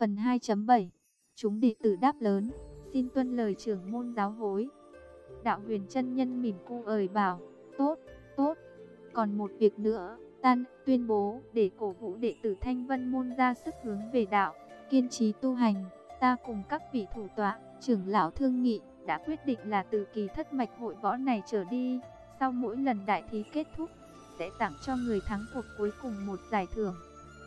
Phần 2.7. Chúng đệ tử đáp lớn, xin tuân lời trưởng môn giáo huấn. Đạo Huyền chân nhân mỉm cười bảo, tốt, tốt. Còn một việc nữa, ta tuyên bố để cổ vũ đệ tử Thanh Vân môn ra sức hướng về đạo, kiên trì tu hành. Ta cùng các vị thủ tọa, trưởng lão thương nghị, đã quyết định là từ kỳ thất mạch hội võ này trở đi, sau mỗi lần đại thí kết thúc, sẽ tặng cho người thắng cuộc cuối cùng một giải thưởng.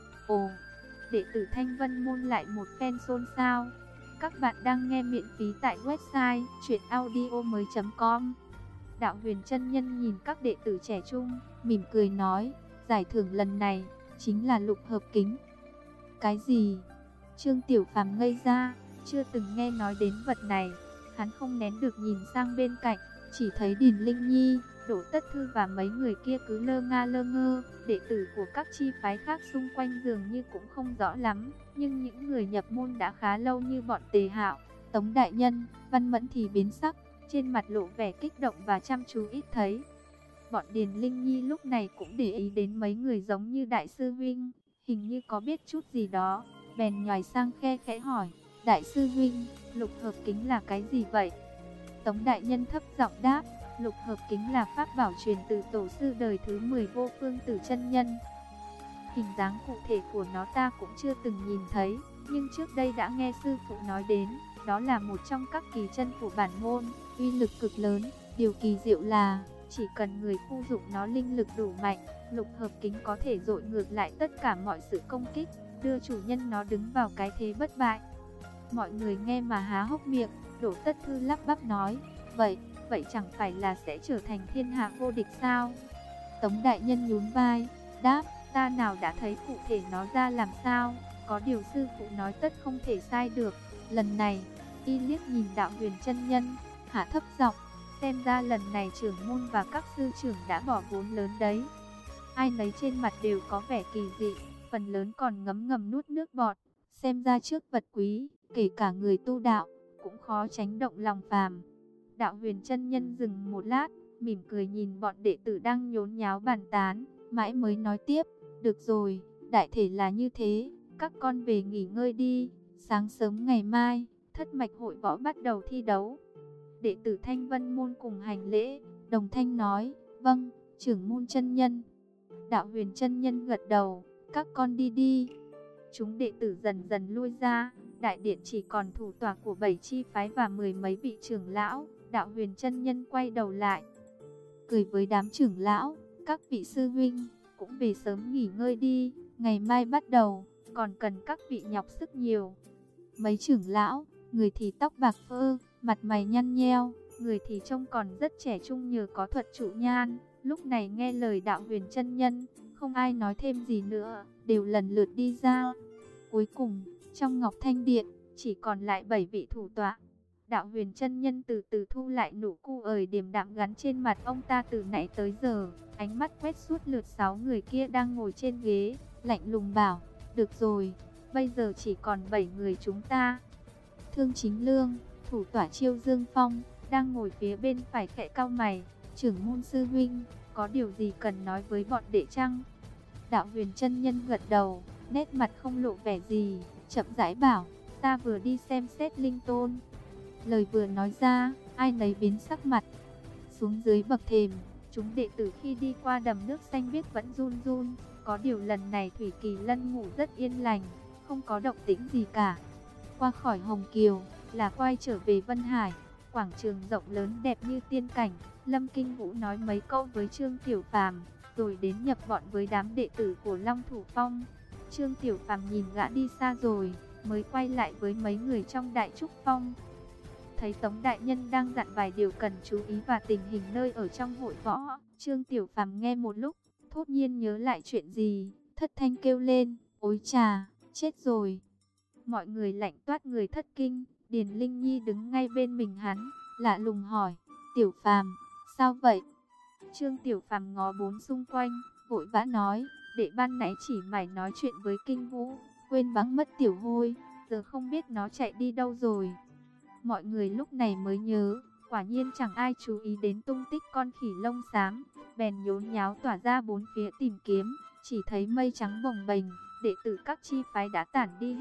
Ồ, đệ tử Thanh Vân môn lại một phen xôn xao. Các bạn đang nghe miễn phí tại website chuyenaudio.com. Đạo Huyền chân nhân nhìn các đệ tử trẻ trung, mỉm cười nói, giải thưởng lần này chính là lục hợp kính. Cái gì? Trương Tiểu Phàm ngây ra, chưa từng nghe nói đến vật này. Hắn không nén được nhìn sang bên cạnh, chỉ thấy Điền Linh Nhi, Đỗ Tất Thư và mấy người kia cứ lơ ngơ. Đệ tử của các chi phái khác xung quanh dường như cũng không rõ lắm, nhưng những người nhập môn đã khá lâu như bọn Tề Hạo, Tống Đại Nhân, Văn Mẫn thì biến sắc, trên mặt lộ vẻ kích động và chăm chú ít thấy. Bọn Điền Linh Nhi lúc này cũng để ý đến mấy người giống như Đại sư huynh, hình như có biết chút gì đó, bèn nhoài sang khe khẽ hỏi, Đại sư huynh, lục hợp kính là cái gì vậy? Tống Đại Nhân thấp giọng đáp, lục hợp kính là pháp bảo truyền từ tổ sư đời thứ 10 Vô Phương Tử chân nhân. Hình dáng cụ thể của nó ta cũng chưa từng nhìn thấy, nhưng trước đây đã nghe sư phụ nói đến, đó là một trong các kỳ chân của bản môn, uy lực cực lớn. Điều kỳ diệu là, chỉ cần người khu dụng nó linh lực đủ mạnh, lục hợp kính có thể dội ngược lại tất cả mọi sự công kích, đưa chủ nhân nó đứng vào cái thế bất bại. Mọi người nghe mà há hốc miệng. Đỗ Tất Thư lắp bắp nói, vậy chẳng phải là sẽ trở thành thiên hạ vô địch sao? Tống Đại Nhân nhún vai, đáp, ta nào đã thấy cụ thể nó ra làm sao, có điều sư phụ nói tất không thể sai được. Lần này, y liếc nhìn Đạo Huyền chân nhân, hạ thấp giọng, xem ra lần này trưởng môn và các sư trưởng đã bỏ vốn lớn đấy. Ai nấy trên mặt đều có vẻ kỳ dị, phần lớn còn ngấm ngầm nuốt nước bọt, xem ra trước vật quý, kể cả người tu đạo, cũng khó tránh động lòng phàm. Đạo Huyền chân nhân dừng một lát, mỉm cười nhìn bọn đệ tử đang nhốn nháo bàn tán, mãi mới nói tiếp, được rồi, đại thể là như thế, các con về nghỉ ngơi đi, sáng sớm ngày mai, thất mạch hội võ bắt đầu thi đấu. Đệ tử Thanh Vân môn cùng hành lễ, đồng thanh nói, vâng, trưởng môn chân nhân. Đạo Huyền chân nhân gật đầu, các con đi đi. Chúng đệ tử dần dần lui ra, đại điện chỉ còn thủ tọa của 7 chi phái và 10 mấy vị trưởng lão. Đạo Huyền chân nhân quay đầu lại, cười với đám trưởng lão, các vị sư huynh, cũng về sớm nghỉ ngơi đi, ngày mai bắt đầu, còn cần các vị nhọc sức nhiều. Mấy trưởng lão, người thì tóc bạc phơ, mặt mày nhăn nheo, người thì trông còn rất trẻ trung nhờ có thuật trụ nhan, lúc này nghe lời Đạo Huyền chân nhân, không ai nói thêm gì nữa, đều lần lượt đi ra. Cuối cùng, trong Ngọc Thanh Điện, chỉ còn lại 7 vị thủ tọa. Đạo Huyền chân nhân từ từ thu lại nụ cười điềm đạm gắn trên mặt ông ta từ nãy tới giờ, ánh mắt quét suốt lượt 6 người kia đang ngồi trên ghế, lạnh lùng bảo, được rồi, bây giờ chỉ còn 7 người chúng ta. Thương Chính Lương, thủ tọa Chiêu Dương Phong, đang ngồi phía bên phải khẽ cau mày, trưởng môn sư huynh, có điều gì cần nói với bọn đệ chăng? Đạo Huyền chân nhân gật đầu, nét mặt không lộ vẻ gì, chậm rãi bảo, ta vừa đi xem xét linh tôn. Lời vừa nói ra, ai nấy biến sắc mặt. Xuống dưới bậc thềm, chúng đệ tử khi đi qua đầm nước xanh biếc vẫn run run. Có điều lần này Thủy Kỳ Lân ngủ rất yên lành, không có động tĩnh gì cả. Qua khỏi Hồng Kiều, là quay trở về Vân Hải. Quảng trường rộng lớn đẹp như tiên cảnh. Lâm Kinh Vũ nói mấy câu với Trương Tiểu Phàm, rồi đến nhập bọn với đám đệ tử của Long Thủ Phong. Trương Tiểu Phàm nhìn gã đi xa rồi, mới quay lại với mấy người trong Đại Trúc Phong. Thấy Tống Đại Nhân đang dặn vài điều cần chú ý và tình hình nơi ở trong hội võ, Trương Tiểu Phàm nghe một lúc, thốt nhiên nhớ lại chuyện gì, thất thanh kêu lên, ôi chà, chết rồi. Mọi người lạnh toát người thất kinh, Điền Linh Nhi đứng ngay bên mình hắn, lạ lùng hỏi, Tiểu Phàm, sao vậy? Trương Tiểu Phàm ngó bốn xung quanh, vội vã nói, đệ ban nãy chỉ mải nói chuyện với Kinh Vũ, quên bẵng mất Tiểu Hôi, giờ không biết nó chạy đi đâu rồi. Mọi người lúc này mới nhớ, quả nhiên chẳng ai chú ý đến tung tích con khỉ lông xám, bèn nhốn nháo tỏa ra bốn phía tìm kiếm, chỉ thấy mây trắng bồng bềnh, đệ tử các chi phái đã tản đi hết,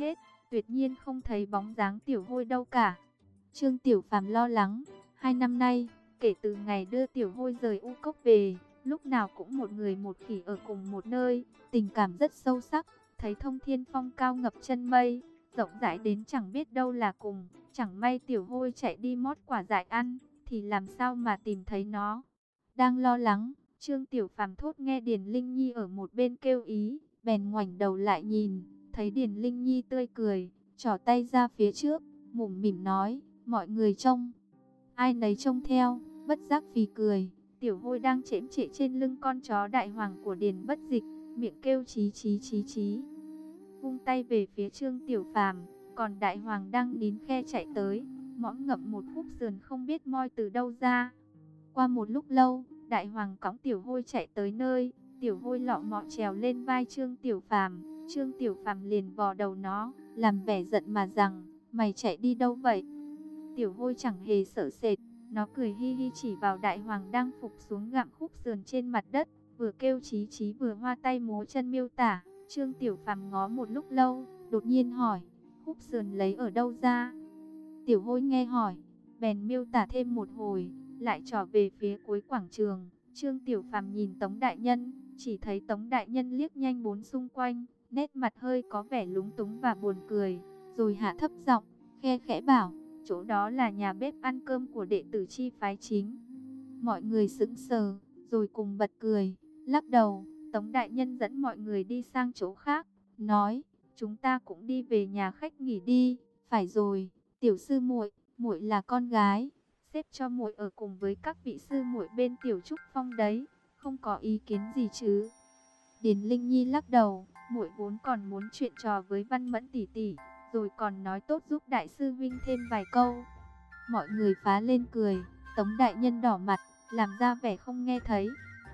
tuyệt nhiên không thấy bóng dáng Tiểu Hôi đâu cả. Trương Tiểu Phàm lo lắng, 2 năm nay, kể từ ngày đưa Tiểu Hôi rời U Cốc về, lúc nào cũng một người một khỉ ở cùng một nơi, tình cảm rất sâu sắc, thấy Thông Thiên Phong cao ngập chân mây, rộng rãi đến chẳng biết đâu là cùng, chẳng may Tiểu Hôi chạy đi mót quả dại ăn, thì làm sao mà tìm thấy nó. Đang lo lắng, Trương Tiểu Phàm thốt nghe Điền Linh Nhi ở một bên kêu ý, bèn ngoảnh đầu lại nhìn, thấy Điền Linh Nhi tươi cười, trỏ tay ra phía trước, mủm mỉm nói, mọi người trông. Ai nấy trông theo, bất giác phì cười. Tiểu Hôi đang chễm chệ trên lưng con chó đại hoàng của Điền Bất Dịch, miệng kêu chí chí chí chí, vung tay về phía Trương Tiểu Phàm, còn đại hoàng đang nín khe chạy tới, mõm ngậm một khúc sườn không biết moi từ đâu ra. Qua một lúc lâu, đại hoàng cõng Tiểu Hôi chạy tới nơi, Tiểu Hôi lọ mọ trèo lên vai Trương Tiểu Phàm, Trương Tiểu Phàm liền vò đầu nó, làm vẻ giận mà rằng, mày chạy đi đâu vậy? Tiểu Hôi chẳng hề sợ sệt, nó cười hi hi chỉ vào đại hoàng đang phục xuống gặm khúc sườn trên mặt đất, vừa kêu chí chí vừa hoa tay múa chân miêu tả. Trương Tiểu Phàm ngó một lúc lâu, đột nhiên hỏi, khúc sườn lấy ở đâu ra? Tiểu Hôi nghe hỏi, bèn miêu tả thêm một hồi, lại trỏ về phía cuối quảng trường. Trương Tiểu Phàm nhìn Tống đại nhân, chỉ thấy Tống đại nhân liếc nhanh bốn xung quanh, nét mặt hơi có vẻ lúng túng và buồn cười, rồi hạ thấp giọng, khe khẽ bảo, chỗ đó là nhà bếp ăn cơm của đệ tử chi phái chính. Mọi người sững sờ, rồi cùng bật cười, lắc đầu. Tống đại nhân dẫn mọi người đi sang chỗ khác, nói, chúng ta cũng đi về nhà khách nghỉ đi. Phải rồi, tiểu sư muội, muội là con gái, xếp cho muội ở cùng với các vị sư muội bên Tiểu Trúc Phong đấy, không có ý kiến gì chứ? Điền Linh Nhi lắc đầu, muội vốn còn muốn chuyện trò với Văn Mẫn tỷ tỷ, rồi còn nói tốt giúp đại sư huynh thêm vài câu. Mọi người phá lên cười, Tống đại nhân đỏ mặt, làm ra vẻ không nghe thấy.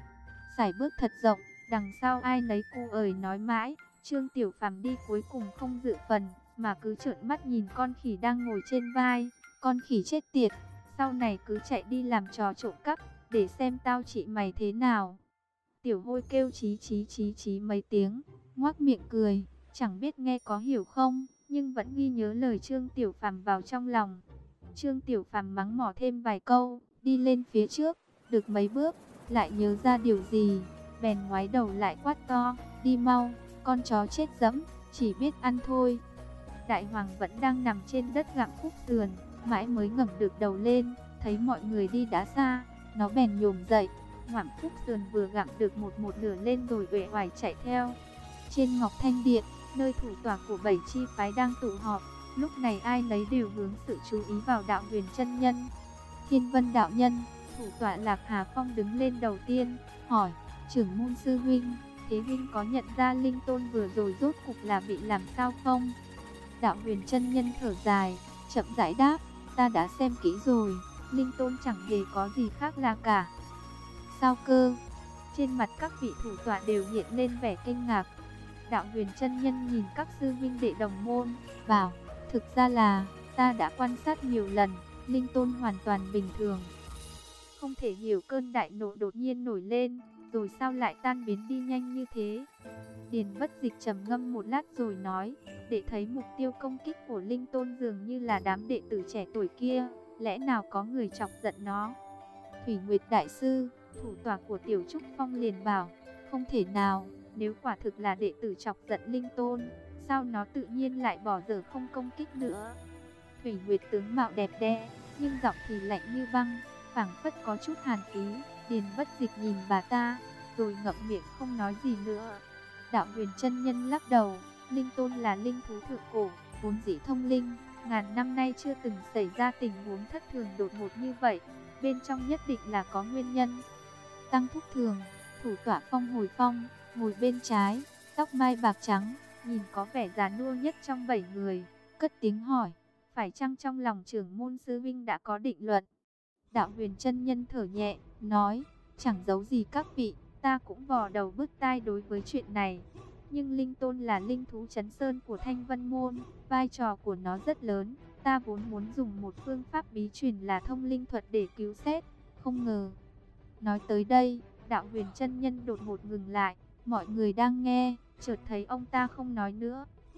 Sải bước thật rộng, đằng sau ai nấy cu ời nói mãi. Trương Tiểu Phàm đi cuối cùng không dự phần, mà cứ trợn mắt nhìn con khỉ đang ngồi trên vai. Con khỉ chết tiệt, sau này cứ chạy đi làm trò trộm cắp, để xem tao trị mày thế nào. Tiểu Hôi kêu chí chí chí chí mấy tiếng, ngoác miệng cười, chẳng biết nghe có hiểu không, nhưng vẫn ghi nhớ lời Trương Tiểu Phàm vào trong lòng. Trương Tiểu Phàm mắng mỏ thêm vài câu, đi lên phía trước, được mấy bước, lại nhớ ra điều gì, bèn ngoái đầu lại quát to, đi mau, con chó chết dẫm, chỉ biết ăn thôi. Đại hoàng vẫn đang nằm trên đất gặm khúc sườn, mãi mới ngẩng được đầu lên, thấy mọi người đi đã xa, nó bèn nhổm dậy, ngoạm khúc sườn vừa gặm được một nửa lên rồi uể oải chạy theo. Trên Ngọc Thanh Điện, nơi thủ tọa của 7 chi phái đang tụ họp, lúc này ai nấy đều hướng sự chú ý vào Đạo Huyền chân nhân. Thiên Vân đạo nhân, thủ tọa Lạc Hà Phong đứng lên đầu tiên, hỏi, trưởng môn sư huynh, thế huynh có nhận ra Linh Tôn vừa rồi rốt cục là bị làm sao không? Đạo Huyền chân nhân thở dài, chậm rãi đáp, ta đã xem kỹ rồi, Linh Tôn chẳng hề có gì khác lạ cả. Sao cơ? Trên mặt các vị thủ tọa đều hiện lên vẻ kinh ngạc. Đạo Huyền chân nhân nhìn các sư huynh đệ đồng môn, bảo, thực ra là, ta đã quan sát nhiều lần, Linh Tôn hoàn toàn bình thường. Không thể hiểu cơn đại nộ đột nhiên nổi lên, rồi sao lại tan biến đi nhanh như thế. Điền Bất Dịch trầm ngâm một lát rồi nói, để thấy mục tiêu công kích của Linh Tôn dường như là đám đệ tử trẻ tuổi kia, lẽ nào có người chọc giận nó. Thủy Nguyệt đại sư, thủ tọa của Tiểu Trúc Phong liền bảo, không thể nào, nếu quả thực là đệ tử chọc giận Linh Tôn, sao nó tự nhiên lại bỏ dở không công kích nữa. Thủy Nguyệt tướng mạo đẹp đẽ, nhưng giọng thì lạnh như băng, phảng phất có chút hàn khí. Điền Bất Dịch nhìn bà ta, rồi ngậm miệng không nói gì nữa. Đạo Huyền chân nhân lắc đầu, Linh Tôn là linh thú thượng cổ, vốn dĩ thông linh, ngàn năm nay chưa từng xảy ra tình huống thất thường đột ngột như vậy, bên trong nhất định là có nguyên nhân. Tăng Thúc Thường, thủ tọa Phong Hồi Phong, ngồi bên trái, tóc mai bạc trắng, nhìn có vẻ già nua nhất trong 7 người, cất tiếng hỏi, phải chăng trong lòng trưởng môn sư huynh đã có định luận? Đạo Huyền chân nhân thở nhẹ, nói, chẳng giấu gì các vị, ta cũng vò đầu bứt tai đối với chuyện này. Nhưng Linh Tôn là linh thú trấn sơn của Thanh Vân Môn, vai trò của nó rất lớn. Ta vốn muốn dùng một phương pháp bí truyền là thông linh thuật để cứu xét, không ngờ. Nói tới đây, Đạo Huyền chân nhân đột ngột ngừng lại, mọi người đang nghe, chợt thấy ông ta không nói nữa.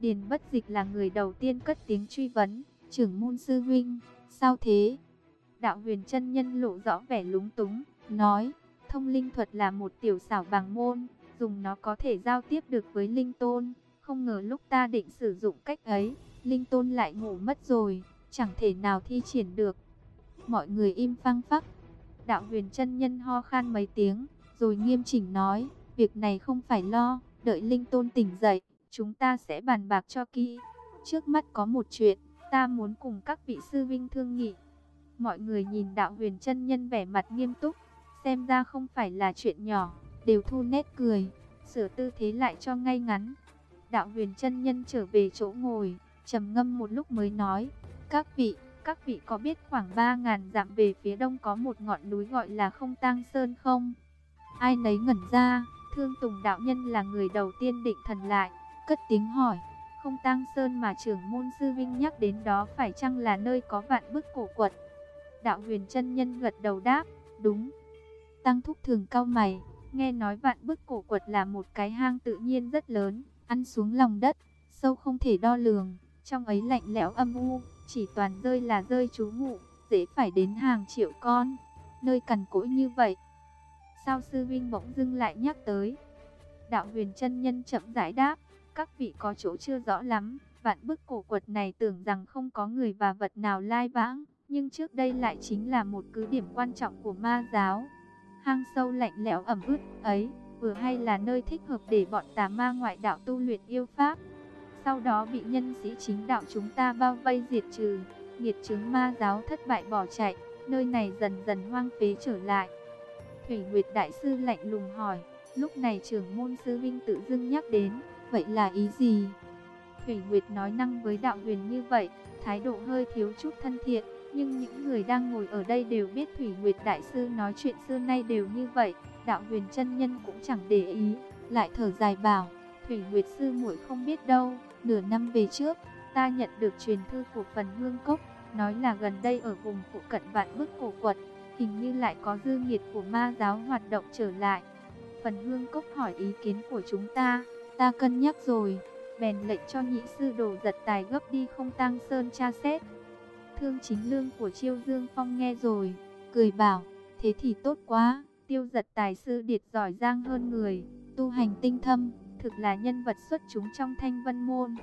Điền Bất Dịch là người đầu tiên cất tiếng truy vấn, trưởng môn sư huynh, sao thế? Đạo Huyền chân nhân lộ rõ vẻ lúng túng, nói, thông linh thuật là một tiểu xảo bằng môn, dùng nó có thể giao tiếp được với linh tôn. Không ngờ lúc ta định sử dụng cách ấy, linh tôn lại ngủ mất rồi, chẳng thể nào thi triển được. Mọi người im phăng phắc. Đạo Huyền chân nhân ho khan mấy tiếng, rồi nghiêm chỉnh nói, việc này không phải lo, đợi linh tôn tỉnh dậy, chúng ta sẽ bàn bạc cho kỹ. Trước mắt có một chuyện, ta muốn cùng các vị sư vinh thương nghị. Mọi người nhìn Đạo Huyền chân nhân vẻ mặt nghiêm túc, xem ra không phải là chuyện nhỏ, đều thu nét cười, sửa tư thế lại cho ngay ngắn. Đạo Huyền chân nhân trở về chỗ ngồi, trầm ngâm một lúc mới nói, các vị có biết khoảng 3.000 dặm về phía đông có một ngọn núi gọi là Không Tang Sơn không? Ai nấy ngẩn ra, Thương Tùng đạo nhân là người đầu tiên định thần lại, cất tiếng hỏi, Không Tang Sơn mà trưởng môn sư vinh nhắc đến đó phải chăng là nơi có vạn bức cổ quật? Đạo Huyền chân nhân gật đầu đáp, đúng. Tăng Thúc thường cau mày, nghe nói vạn bức cổ quật là một cái hang tự nhiên rất lớn, ăn xuống lòng đất, sâu không thể đo lường, trong ấy lạnh lẽo âm u, chỉ toàn rơi là rơi trú ngụ, dễ phải đến hàng triệu con. Nơi cằn cỗi như vậy, sao sư vinh bỗng dưng lại nhắc tới? Đạo Huyền chân nhân chậm rãi đáp, các vị có chỗ chưa rõ lắm, vạn bức cổ quật này tưởng rằng không có người và vật nào lai vãng, nhưng trước đây lại chính là một cứ điểm quan trọng của ma giáo. Hang sâu lạnh lẽo ẩm ướt ấy, vừa hay là nơi thích hợp để bọn tà ma ngoại đạo tu luyện yêu pháp. Sau đó bị nhân sĩ chính đạo chúng ta bao vây diệt trừ, nghiệt chứng ma giáo thất bại bỏ chạy, nơi này dần dần hoang phế trở lại. Thủy Nguyệt đại sư lạnh lùng hỏi, lúc này trưởng môn sư vinh tự dưng nhắc đến, vậy là ý gì? Thủy Nguyệt nói năng với Đạo Huyền như vậy, thái độ hơi thiếu chút thân thiện, nhưng những người đang ngồi ở đây đều biết Thủy Nguyệt đại sư nói chuyện xưa nay đều như vậy. Đạo Huyền chân nhân cũng chẳng để ý, lại thở dài bảo, Thủy Nguyệt sư muội không biết đâu, nửa năm về trước, ta nhận được truyền thư của Phần Hương Cốc, nói là gần đây ở vùng phụ cận vạn bức cổ quật, hình như lại có dư nghiệt của ma giáo hoạt động trở lại. Phần Hương Cốc hỏi ý kiến của chúng ta cân nhắc rồi, bèn lệnh cho nhị sư Đồ Giật Tài gấp đi Không Tang Sơn tra xét. Thương Chính Lương của Chiêu Dương Phong nghe rồi, cười bảo, thế thì tốt quá, Tiêu Giật Tài sư điệt giỏi giang hơn người, tu hành tinh thâm, thực là nhân vật xuất chúng trong Thanh Vân môn.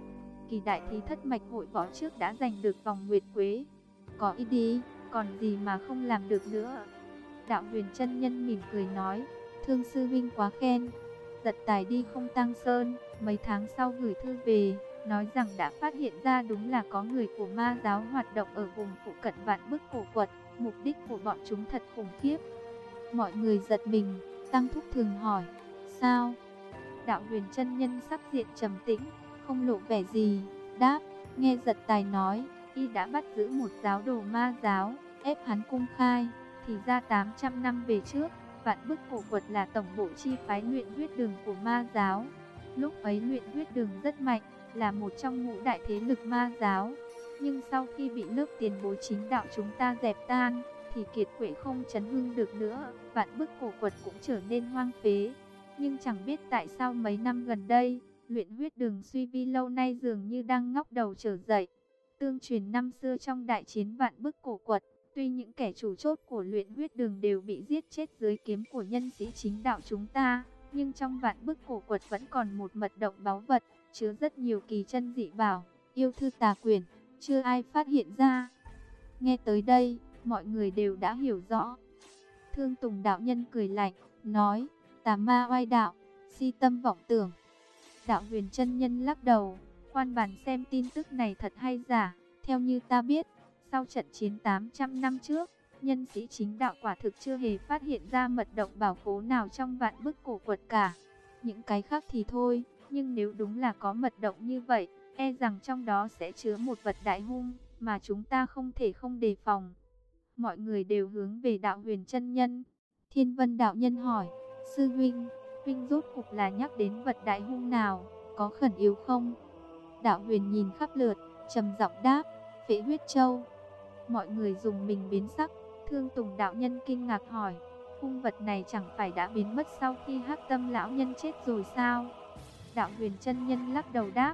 Kỳ đại thí thất mạch hội võ trước đã giành được vòng nguyệt quế, có ý đi, còn gì mà không làm được nữa. Đạo Huyền chân nhân mỉm cười nói, Thương sư huynh quá khen. Giật Tài đi Không Tang Sơn, mấy tháng sau gửi thư về, nói rằng đã phát hiện ra đúng là có người của ma giáo hoạt động ở vùng phụ cận vạn bức cổ quật, mục đích của bọn chúng thật khủng khiếp. Mọi người giật mình, Tăng Thúc thường hỏi, sao? Đạo Huyền chân nhân sắc diện trầm tĩnh, không lộ vẻ gì, đáp, nghe Giật Tài nói, y đã bắt giữ một giáo đồ ma giáo, ép hắn cung khai, thì ra 800 năm về trước, vạn bức cổ quật là tổng bộ chi phái luyện huyết đường của ma giáo. Lúc ấy luyện huyết đường rất mạnh, là một trong ngũ đại thế lực ma giáo. Nhưng sau khi bị lớp tiền bối chính đạo chúng ta dẹp tan, thì kiệt quệ không chấn hưng được nữa, vạn bức cổ quật cũng trở nên hoang phế. Nhưng chẳng biết tại sao mấy năm gần đây, luyện huyết đường suy vi lâu nay dường như đang ngóc đầu trở dậy. Tương truyền năm xưa trong đại chiến vạn bức cổ quật, tuy những kẻ chủ chốt của luyện huyết đường đều bị giết chết dưới kiếm của nhân sĩ chính đạo chúng ta, nhưng trong vạn bức cổ quật vẫn còn một mật động báu vật, chứa rất nhiều kỳ chân dị bảo, yêu thư tà quyển, chưa ai phát hiện ra. Nghe tới đây, mọi người đều đã hiểu rõ. Thương Tùng đạo nhân cười lạnh, nói, tà ma oai đạo, si tâm vọng tưởng. Đạo Huyền chân nhân lắc đầu, khoan bàn xem tin tức này thật hay giả. Theo như ta biết, sau trận chiến 800 năm trước, nhân sĩ chính đạo quả thực chưa hề phát hiện ra mật động bảo khố nào trong vạn bức cổ quật cả. Những cái khác thì thôi, nhưng nếu đúng là có mật động như vậy, e rằng trong đó sẽ chứa một vật đại hung, mà chúng ta không thể không đề phòng. Mọi người đều hướng về Đạo Huyền chân nhân. Thiên Vân đạo nhân hỏi, sư huynh, huynh rốt cục là nhắc đến vật đại hung nào, có khẩn yếu không? Đạo Huyền nhìn khắp lượt, trầm giọng đáp, Phệ huyết châu. Mọi người dùng mình biến sắc. Thương Tùng đạo nhân kinh ngạc hỏi, hung vật này chẳng phải đã biến mất sau khi Hắc Tâm lão nhân chết rồi sao? Đạo Huyền chân nhân lắc đầu đáp,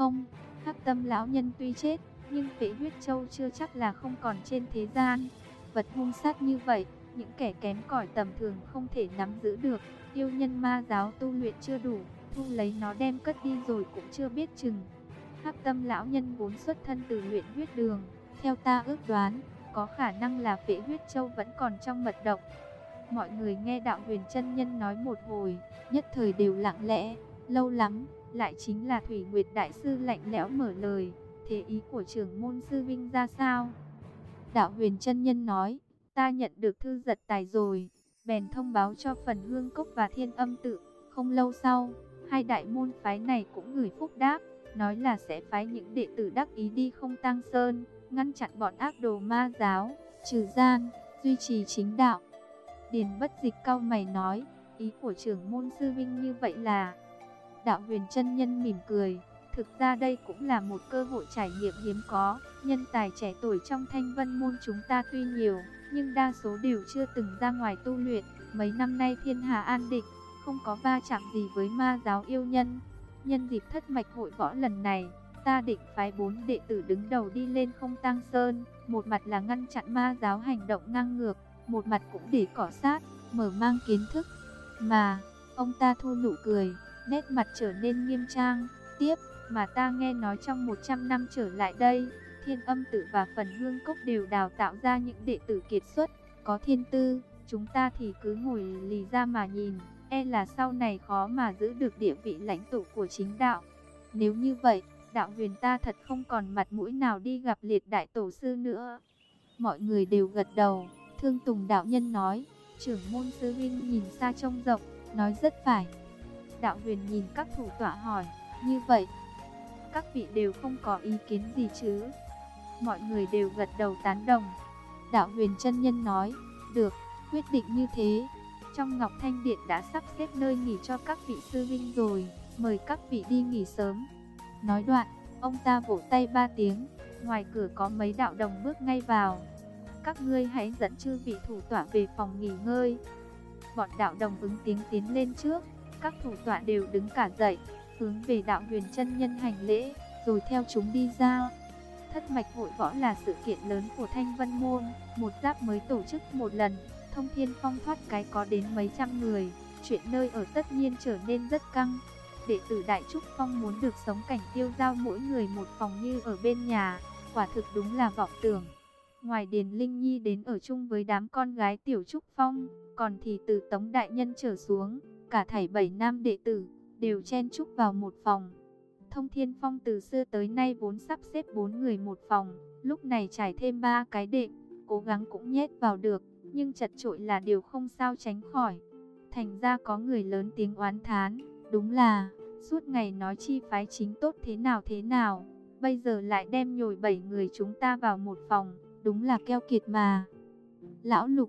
không? Hắc Tâm lão nhân tuy chết, nhưng Phệ Huyết Châu chưa chắc là không còn trên thế gian. Vật hung sát như vậy, những kẻ kém cỏi tầm thường không thể nắm giữ được. Yêu nhân ma giáo tu luyện chưa đủ, thu lấy nó đem cất đi rồi cũng chưa biết chừng. Hắc Tâm lão nhân vốn xuất thân từ luyện huyết đường, theo ta ước đoán, có khả năng là Phệ Huyết Châu vẫn còn trong mật động. Mọi người nghe Đạo Huyền chân nhân nói một hồi, nhất thời đều lặng lẽ. Lâu lắm, lại chính là Thủy Nguyệt đại sư lạnh lẽo mở lời, thế ý của trưởng môn sư vinh ra sao? Đạo Huyền chân nhân nói, ta nhận được thư giật tài rồi, bèn thông báo cho Phần Hương Cốc và Thiên Âm Tự. Không lâu sau, hai đại môn phái này cũng gửi phúc đáp, nói là sẽ phái những đệ tử đắc ý đi Không Tang Sơn, ngăn chặn bọn ác đồ ma giáo, trừ gian, duy trì chính đạo. Điền Bất Dịch cau mày nói, ý của trưởng môn sư vinh như vậy là... Đạo Huyền chân nhân mỉm cười, thực ra đây cũng là một cơ hội trải nghiệm hiếm có. Nhân tài trẻ tuổi trong Thanh Vân môn chúng ta tuy nhiều, nhưng đa số đều chưa từng ra ngoài tu luyện. Mấy năm nay thiên hà an định, không có va chạm gì với ma giáo yêu nhân. Nhân dịp thất mạch hội võ lần này, ta định phái 4 đệ tử đứng đầu đi lên Không Tang Sơn, một mặt là ngăn chặn ma giáo hành động ngang ngược, một mặt cũng để cọ sát, mở mang kiến thức. Mà, ông ta thu nụ cười, nét mặt trở nên nghiêm trang, tiếp, mà ta nghe nói trong 100 năm trở lại đây, Thiên Âm Tự và Phần Hương Cốc đều đào tạo ra những đệ tử kiệt xuất, có thiên tư, chúng ta thì cứ ngồi lì ra mà nhìn, e là sau này khó mà giữ được địa vị lãnh tụ của chính đạo. Nếu như vậy, Đạo Huyền ta thật không còn mặt mũi nào đi gặp Liệt đại tổ sư nữa. Mọi người đều gật đầu. Thương Tùng đạo nhân nói, trưởng môn sư huynh nhìn xa trông rộng, nói rất phải. Đạo Huyền nhìn các thủ tọa hỏi, như vậy, các vị đều không có ý kiến gì chứ? Mọi người đều gật đầu tán đồng. Đạo Huyền chân nhân nói, được, quyết định như thế. Trong Ngọc Thanh Điện đã sắp xếp nơi nghỉ cho các vị sư huynh rồi, mời các vị đi nghỉ sớm. Nói đoạn, ông ta vỗ tay 3 tiếng, ngoài cửa có mấy đạo đồng bước ngay vào. Các ngươi hãy dẫn chư vị thủ tọa về phòng nghỉ ngơi. Bọn đạo đồng ứng tiếng tiến lên trước, các thủ tọa đều đứng cả dậy, hướng về Đạo Huyền chân nhân hành lễ, rồi theo chúng đi ra. Thất mạch hội võ là sự kiện lớn của Thanh Vân môn, một giáp mới tổ chức một lần, Thông Thiên Phong thoát cái có đến mấy trăm người, chuyện nơi ở tất nhiên trở nên rất căng. Đệ tử Đại Trúc Phong muốn được sống cảnh tiêu dao mỗi người một phòng như ở bên nhà, quả thực đúng là vọng tưởng. Ngoài Điền Linh Nhi đến ở chung với đám con gái Tiểu Trúc Phong, còn thì từ Tống Đại Nhân trở xuống, cả thảy 7 nam đệ tử, đều chen chúc vào một phòng. Thông Thiên Phong từ xưa tới nay vốn sắp xếp 4 người một phòng, lúc này trải thêm 3 cái đệm, cố gắng cũng nhét vào được, nhưng chật chội là điều không sao tránh khỏi. Thành ra có người lớn tiếng oán thán, đúng là, suốt ngày nói chi phái chính tốt thế nào, bây giờ lại đem nhồi 7 người chúng ta vào một phòng, đúng là keo kiệt mà. Lão Lục,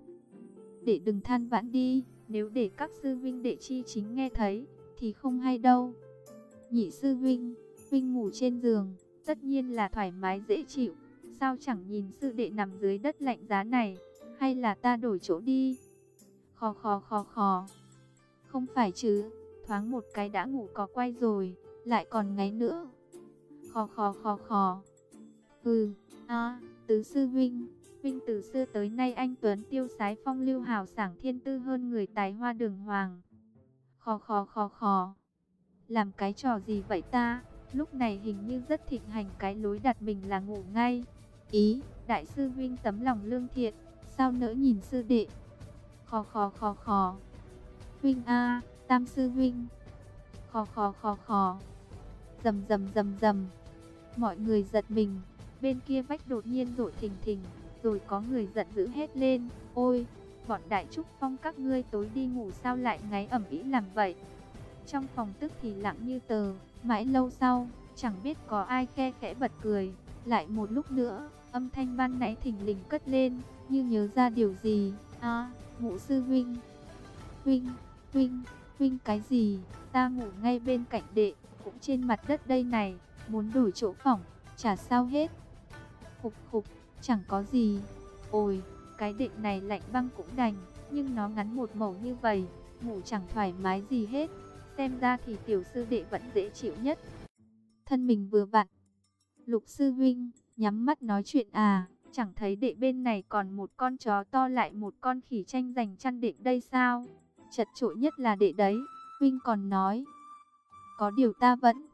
để đừng than vãn đi, nếu để các sư vinh đệ chi chính nghe thấy, thì không hay đâu. Nhị sư vinh, vinh ngủ trên giường, tất nhiên là thoải mái dễ chịu, sao chẳng nhìn sư đệ nằm dưới đất lạnh giá này, hay là ta đổi chỗ đi. Khò khò khò khò, không phải chứ, thoáng một cái đã ngủ có quay rồi, lại còn ngáy nữa. Khò khò khò khò, tứ sư vinh, vinh từ xưa tới nay anh tuấn tiêu sái phong lưu hào sảng thiên tư hơn người tài hoa đường hoàng. Khò khò khò khò, làm cái trò gì vậy ta? Lúc này hình như rất thịnh hành cái lối đặt mình là ngủ ngay. Ý, đại sư vinh tấm lòng lương thiện, sao nỡ nhìn sư đệ. Khò khò khò khò, vinh a, tam sư vinh. Khò khò khò khò, rầm rầm rầm rầm. Mọi người giật mình, bên kia vách đột nhiên rội thình thình, rồi có người giận dữ hét lên, ôi, bọn Đại Trúc Phong các ngươi tối đi ngủ sao lại ngáy ầm ĩ làm vậy. Trong phòng tức thì lặng như tờ, mãi lâu sau, chẳng biết có ai khe khẽ bật cười. Lại một lúc nữa, âm thanh ban nãy thình lình cất lên, như nhớ ra điều gì. Ngũ sư Vinh. Vinh cái gì? Ta ngủ ngay bên cạnh đệ, cũng trên mặt đất đây này, muốn đổi chỗ phỏng, chả sao hết. Khục khục, chẳng có gì. Ôi, cái đệm này lạnh băng cũng đành, nhưng nó ngắn một mẩu như vậy, ngủ chẳng thoải mái gì hết. Xem ra thì tiểu sư đệ vẫn dễ chịu nhất. thân mình vừa vặn. Lục sư huynh, nhắm mắt nói chuyện à, chẳng thấy đệ bên này còn một con chó to lại một con khỉ tranh giành chăn đệm đây sao? Chật chội nhất là đệ đấy, huynh còn nói. Có điều ta vẫn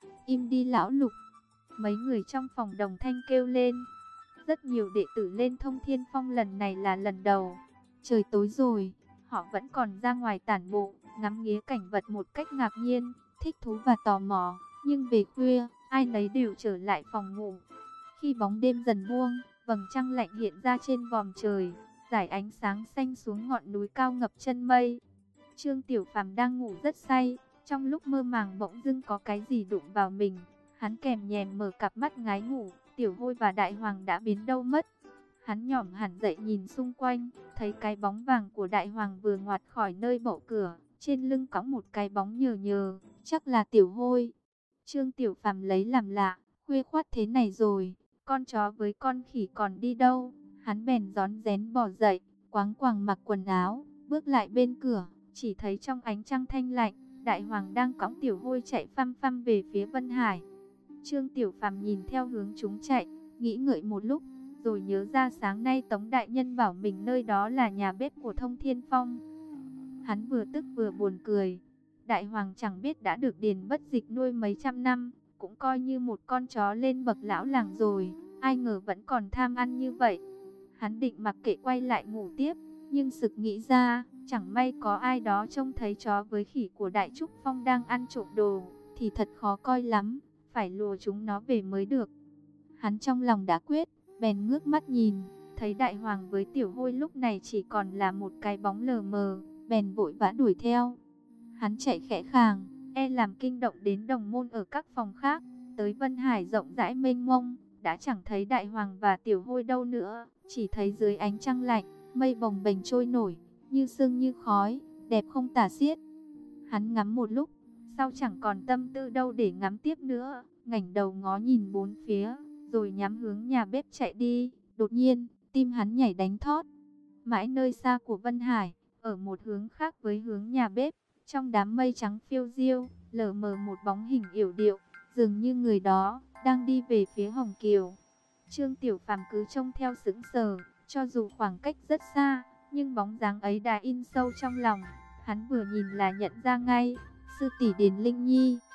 im đi lão Lục. Mấy người trong phòng đồng thanh kêu lên. Rất nhiều đệ tử lên Thông Thiên Phong lần này là lần đầu. Trời tối rồi, họ vẫn còn ra ngoài tản bộ, ngắm nghía cảnh vật một cách ngạc nhiên, thích thú và tò mò. Nhưng về khuya, ai nấy đều trở lại phòng ngủ. Khi bóng đêm dần buông, vầng trăng lạnh hiện ra trên vòm trời, rải ánh sáng xanh xuống ngọn núi cao ngập chân mây. Trương Tiểu Phàm đang ngủ rất say, trong lúc mơ màng bỗng dưng có cái gì đụng vào mình. Hắn kèm nhèm mở cặp mắt ngái ngủ, Tiểu Hôi và Đại Hoàng đã biến đâu mất. Hắn nhỏm hẳn dậy nhìn xung quanh, thấy cái bóng vàng của Đại Hoàng vừa ngoặt khỏi nơi bậu cửa, trên lưng cõng một cái bóng nhờ nhờ, chắc là Tiểu Hôi. Trương Tiểu Phàm lấy làm lạ, khuya khoắt thế này rồi, con chó với con khỉ còn đi đâu? Hắn bèn rón rén bò dậy, quáng quàng mặc quần áo, bước lại bên cửa, chỉ thấy trong ánh trăng thanh lạnh, Đại Hoàng đang cõng Tiểu Hôi chạy phăm phăm về phía Vân Hải. Trương Tiểu Phàm nhìn theo hướng chúng chạy, nghĩ ngợi một lúc, rồi nhớ ra sáng nay Tống Đại Nhân bảo mình nơi đó là nhà bếp của Thông Thiên Phong. Hắn vừa tức vừa buồn cười. Đại Hoàng chẳng biết đã được Điền Bất Dịch nuôi mấy trăm năm, cũng coi như một con chó lên bậc lão làng rồi, ai ngờ vẫn còn tham ăn như vậy. Hắn định mặc kệ quay lại ngủ tiếp, nhưng sực nghĩ ra, chẳng may có ai đó trông thấy chó với khỉ của Đại Trúc Phong đang ăn trộm đồ, thì thật khó coi lắm, phải lùa chúng nó về mới được. Hắn trong lòng đã quyết, bèn ngước mắt nhìn, thấy Đại Hoàng với Tiểu Hôi lúc này chỉ còn là một cái bóng lờ mờ, bèn vội vã đuổi theo. Hắn chạy khẽ khàng, e làm kinh động đến đồng môn ở các phòng khác, tới Vân Hải rộng rãi mênh mông, đã chẳng thấy Đại Hoàng và Tiểu Hôi đâu nữa, chỉ thấy dưới ánh trăng lạnh, mây bồng bềnh trôi nổi, như sương như khói, đẹp không tả xiết. Hắn ngắm một lúc, sau chẳng còn tâm tư đâu để ngắm tiếp nữa, ngẩng đầu ngó nhìn bốn phía, rồi nhắm hướng nhà bếp chạy đi. Đột nhiên, tim hắn nhảy đánh thót. Mãi nơi xa của Vân Hải, ở một hướng khác với hướng nhà bếp, trong đám mây trắng phiêu diêu, lờ mờ một bóng hình yểu điệu, dường như người đó đang đi về phía Hồng Kiều. Trương Tiểu Phàm cứ trông theo sững sờ, cho dù khoảng cách rất xa, nhưng bóng dáng ấy đã in sâu trong lòng. Hắn vừa nhìn là nhận ra ngay, sư tỷ Điền Linh Nhi.